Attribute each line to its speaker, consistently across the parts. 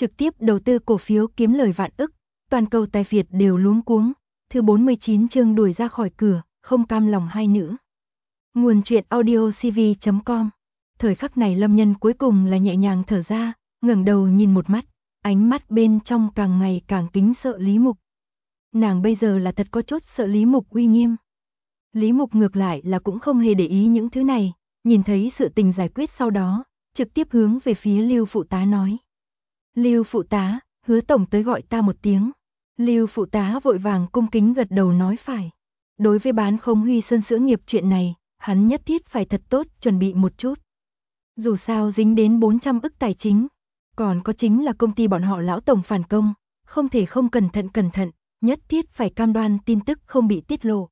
Speaker 1: trực tiếp đầu tư cổ phiếu kiếm lời vạn ức, toàn cầu tài phiệt đều luống cuống. Thứ 49 chương đuổi ra khỏi cửa, không cam lòng hai nữ. Nguồn truyện audio cv.com. Thời khắc này Lâm Nhân cuối cùng là nhẹ nhàng thở ra, ngẩng đầu nhìn một mắt, ánh mắt bên trong càng ngày càng kính sợ Lý Mục. Nàng bây giờ là thật có chút sợ Lý Mục uy nghiêm. Lý Mục ngược lại là cũng không hề để ý những thứ này, nhìn thấy sự tình giải quyết sau đó, trực tiếp hướng về phía Lưu phụ tá nói. Lưu phụ tá, Hứa tổng tới gọi ta một tiếng. Lưu phụ tá vội vàng cung kính gật đầu nói phải. Đối với bán không Huy Sơn sữa nghiệp chuyện này, hắn nhất thiết phải thật tốt chuẩn bị một chút. Dù sao dính đến 400 ức tài chính, còn có chính là công ty bọn họ lão tổng phản công, không thể không cẩn thận, nhất thiết phải cam đoan tin tức không bị tiết lộ.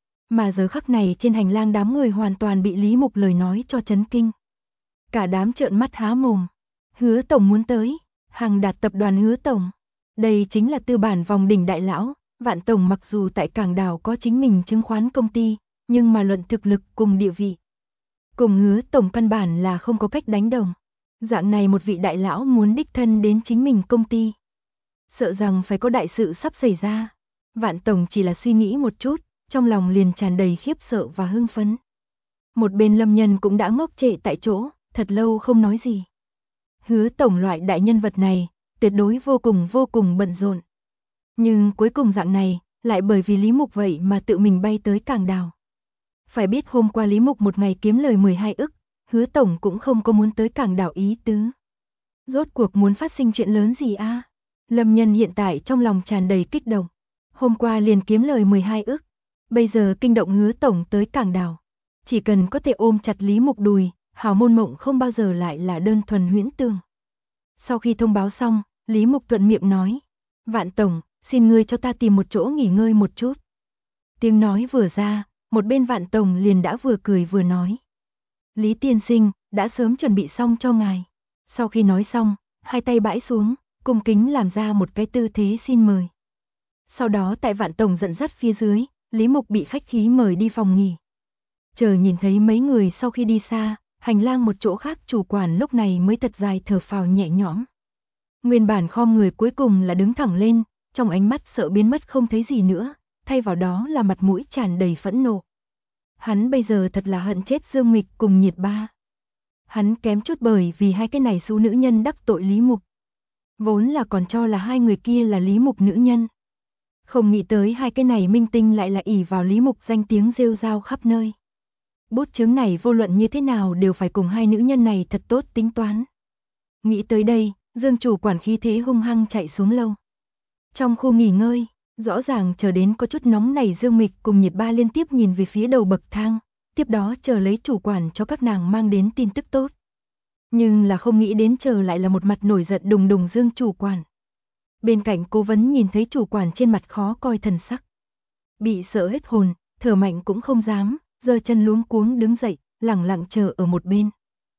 Speaker 1: Mà giờ khắc này trên hành lang đám người hoàn toàn bị Lý Mục lời nói cho chấn kinh. Cả đám trợn mắt há mồm. Hứa tổng muốn tới, Hằng Đạt tập đoàn Hứa tổng. Đây chính là tư bản vòng đỉnh đại lão, Vạn tổng mặc dù tại Cảng Đảo có chính mình chứng khoán công ty, nhưng mà luận thực lực cùng địa vị, cùng Hứa tổng căn bản là không có cách đánh đồng. Dạng này một vị đại lão muốn đích thân đến chính mình công ty, sợ rằng phải có đại sự sắp xảy ra. Vạn tổng chỉ là suy nghĩ một chút, trong lòng liền tràn đầy khiếp sợ và hưng phấn. Một bên Lâm Nhân cũng đã ngốc trệ tại chỗ, thật lâu không nói gì. Hứa tổng loại đại nhân vật này, tuyệt đối vô cùng bận rộn. Nhưng cuối cùng dạng này, lại bởi vì Lý Mục vậy mà tự mình bay tới Cảng Đảo. Phải biết hôm qua Lý Mục một ngày kiếm lời 12 ức, Hứa tổng cũng không có muốn tới Cảng Đảo ý tứ. Rốt cuộc muốn phát sinh chuyện lớn gì a? Lâm Nhân hiện tại trong lòng tràn đầy kích động. Hôm qua liền kiếm lời 12 ức, bây giờ kinh động Hứa tổng tới Cảng Đảo. Chỉ cần có thể ôm chặt Lý Mục đùi, hào môn mộng không bao giờ lại là đơn thuần huyễn tưởng. Sau khi thông báo xong, Lý Mục thuận miệng nói. Vạn tổng, xin ngươi cho ta tìm một chỗ nghỉ ngơi một chút. Tiếng nói vừa ra, một bên Vạn tổng liền đã vừa cười vừa nói. Lý tiên sinh, đã sớm chuẩn bị xong cho ngài. Sau khi nói xong, hai tay bãi xuống, cung kính làm ra một cái tư thế xin mời. Sau đó tại Vạn tổng dẫn dắt phía dưới, Lý Mục bị khách khí mời đi phòng nghỉ. Chờ nhìn thấy mấy người sau khi đi xa, hành lang một chỗ khác chủ quản lúc này mới thật dài thở phào nhẹ nhõm. Nguyên bản khom người cuối cùng là đứng thẳng lên, trong ánh mắt sợ biến mất không thấy gì nữa, thay vào đó là mặt mũi tràn đầy phẫn nộ. Hắn bây giờ thật là hận chết Dương Mịch cùng Nhiệt Ba. Hắn kém chút bởi vì hai cái này xú nữ nhân đắc tội Lý Mục. Vốn là còn cho là hai người kia là Lý Mục nữ nhân. Không nghĩ tới hai cái này minh tinh lại là ỷ vào Lý Mục danh tiếng rêu rao khắp nơi. Bút chứng này vô luận như thế nào đều phải cùng hai nữ nhân này thật tốt tính toán. Nghĩ tới đây, Dương chủ quản khí thế hung hăng chạy xuống lầu. Trong khu nghỉ ngơi, rõ ràng chờ đến có chút nóng này Dương Mịch cùng Nhiệt Ba liên tiếp nhìn về phía đầu bậc thang, tiếp đó chờ lấy chủ quản cho các nàng mang đến tin tức tốt. Nhưng là không nghĩ đến chờ lại là một mặt nổi giận đùng đùng Dương chủ quản. Bên cạnh cố vấn nhìn thấy chủ quản trên mặt khó coi thần sắc. Bị sợ hết hồn, thở mạnh cũng không dám, giơ chân luống cuống đứng dậy, lẳng lặng chờ ở một bên.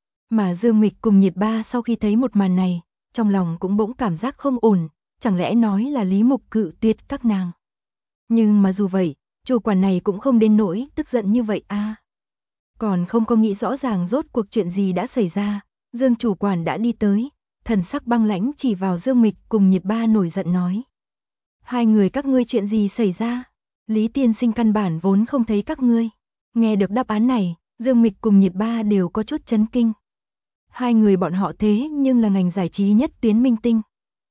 Speaker 1: Mà Dương Mịch cùng Nhiệt Ba sau khi thấy một màn này, trong lòng cũng bỗng cảm giác không ổn, chẳng lẽ nói là Lý Mục cự tuyệt các nàng. Nhưng mà dù vậy, chủ quản này cũng không đến nỗi tức giận như vậy a. Còn không có nghĩ rõ ràng rốt cuộc chuyện gì đã xảy ra, Dương chủ quản đã đi tới, thần sắc băng lãnh chỉ vào Dương Mịch cùng Nhiệt Ba nổi giận nói. Hai người các ngươi chuyện gì xảy ra? Lý tiên sinh căn bản vốn không thấy các ngươi. Nghe được đáp án này, Dương Mịch cùng Nhiệt Ba đều có chút chấn kinh. Hai người bọn họ thế nhưng là ngành giải trí nhất tuyến minh tinh.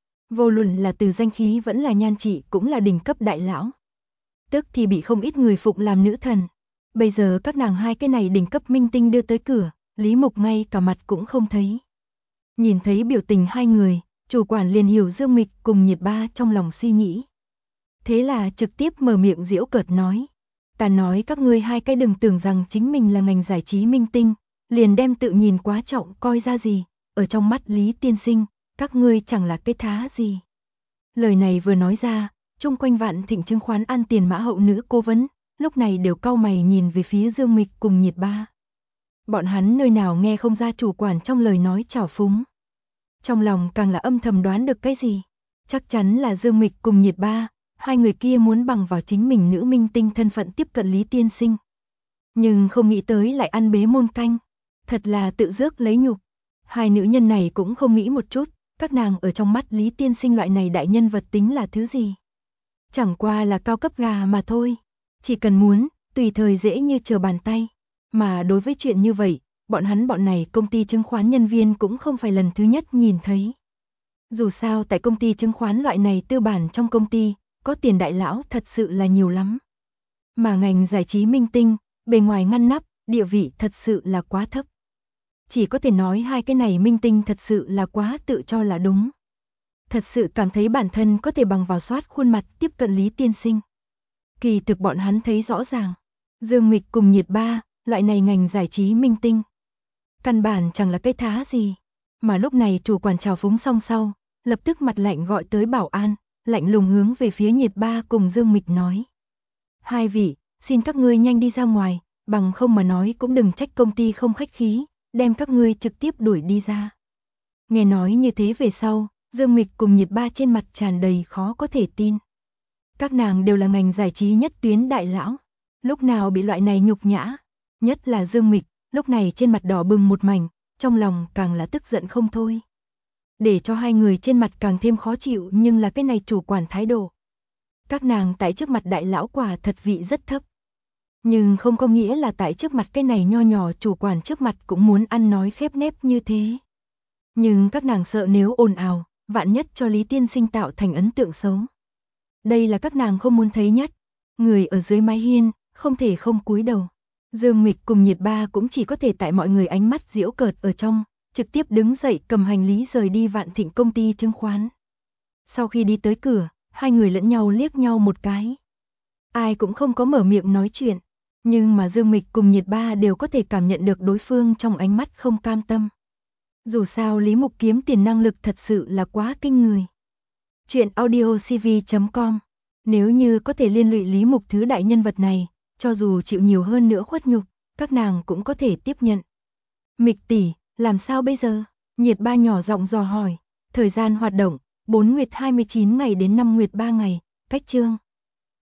Speaker 1: Vô luận là từ danh khí vẫn là nhan trị cũng là đỉnh cấp đại lão. Tức thì bị không ít người phụng làm nữ thần. Bây giờ các nàng hai cái này đỉnh cấp minh tinh đưa tới cửa, Lý Mục ngay cả mặt cũng không thấy. Nhìn thấy biểu tình hai người, chủ quản liền hiểu Dương Mịch cùng Nhiệt Ba trong lòng suy nghĩ. Thế là trực tiếp mở miệng giễu cợt nói. Ta nói các ngươi hai cái đừng tưởng rằng chính mình là ngành giải trí minh tinh, liền đem tự nhìn quá trọng coi ra gì, ở trong mắt Lý tiên sinh, các ngươi chẳng là cái thá gì. Lời này vừa nói ra, chung quanh Vạn Thịnh chứng khoán ăn tiền mã hậu nữ cố vấn, lúc này đều cau mày nhìn về phía Dương Mịch cùng Nhiệt Ba. Bọn hắn nơi nào nghe không ra chủ quản trong lời nói trào phúng. Trong lòng càng là âm thầm đoán được cái gì. Chắc chắn là Dương Mịch cùng Nhiệt Ba, hai người kia muốn bằng vào chính mình nữ minh tinh thân phận tiếp cận Lý tiên sinh. Nhưng không nghĩ tới lại ăn bế môn canh. Thật là tự rước lấy nhục. Hai nữ nhân này cũng không nghĩ một chút, Các nàng ở trong mắt Lý tiên sinh loại này đại nhân vật tính là thứ gì? Chẳng qua là cao cấp gà mà thôi. Chỉ cần muốn, tùy thời dễ như trở bàn tay. Mà đối với chuyện như vậy, bọn này công ty chứng khoán nhân viên cũng không phải lần thứ nhất nhìn thấy. Dù sao tại công ty chứng khoán loại này tư bản trong công ty, có tiền đại lão thật sự là nhiều lắm. Mà ngành giải trí minh tinh, bề ngoài ngăn nắp, địa vị thật sự là quá thấp. Chỉ có thể nói hai cái này minh tinh thật sự là quá tự cho là đúng. Thật sự cảm thấy bản thân có thể bằng vào soát khuôn mặt tiếp cận Lý tiên sinh. Kỳ thực bọn hắn thấy rõ ràng, Dương Mịch cùng Nhiệt Ba, loại này ngành giải trí minh tinh. Căn bản chẳng là cái thá gì. Mà lúc này chủ quản chào phúng xong sau, lập tức mặt lạnh gọi tới bảo an, lạnh lùng hướng về phía Nhiệt Ba cùng Dương Mịch nói. Hai vị, xin các ngươi nhanh đi ra ngoài, bằng không mà nói cũng đừng trách công ty không khách khí, đem các ngươi trực tiếp đuổi đi ra. Nghe nói như thế về sau, Dương Mịch cùng Nhiệt Ba trên mặt tràn đầy khó có thể tin. Các nàng đều là ngành giải trí nhất tuyến đại lão, lúc nào bị loại này nhục nhã, nhất là Dương Mịch, lúc này trên mặt đỏ bừng một mảnh, trong lòng càng là tức giận không thôi. Để cho hai người trên mặt càng thêm khó chịu nhưng là cái này chủ quản thái độ. Các nàng tại trước mặt đại lão quả thật vị rất thấp. Nhưng không có nghĩa là tại trước mặt cái này nho nhỏ chủ quản trước mặt cũng muốn ăn nói khép nép như thế. Nhưng các nàng sợ nếu ồn ào, vạn nhất cho Lý tiên sinh tạo thành ấn tượng xấu. Đây là các nàng không muốn thấy nhất. Người ở dưới mái hiên, không thể không cúi đầu. Dương Mịch cùng Nhiệt Ba cũng chỉ có thể tại mọi người ánh mắt giễu cợt ở trong, trực tiếp đứng dậy cầm hành lý rời đi Vạn Thịnh công ty chứng khoán. Sau khi đi tới cửa, hai người lẫn nhau liếc nhau một cái. Ai cũng không có mở miệng nói chuyện, nhưng mà Dương Mịch cùng Nhiệt Ba đều có thể cảm nhận được đối phương trong ánh mắt không cam tâm. Dù sao Lý Mục kiếm tiền năng lực thật sự là quá kinh người. Chuyện audiocv.com. Nếu như có thể liên lụy Lý Mục thứ đại nhân vật này, cho dù chịu nhiều hơn nữa khuất nhục, các nàng cũng có thể tiếp nhận. Mịch tỷ, làm sao bây giờ? Nhiệt Ba nhỏ giọng dò hỏi. Thời gian hoạt động, 4 nguyệt 29 ngày đến 5 nguyệt 3 ngày, cách chương.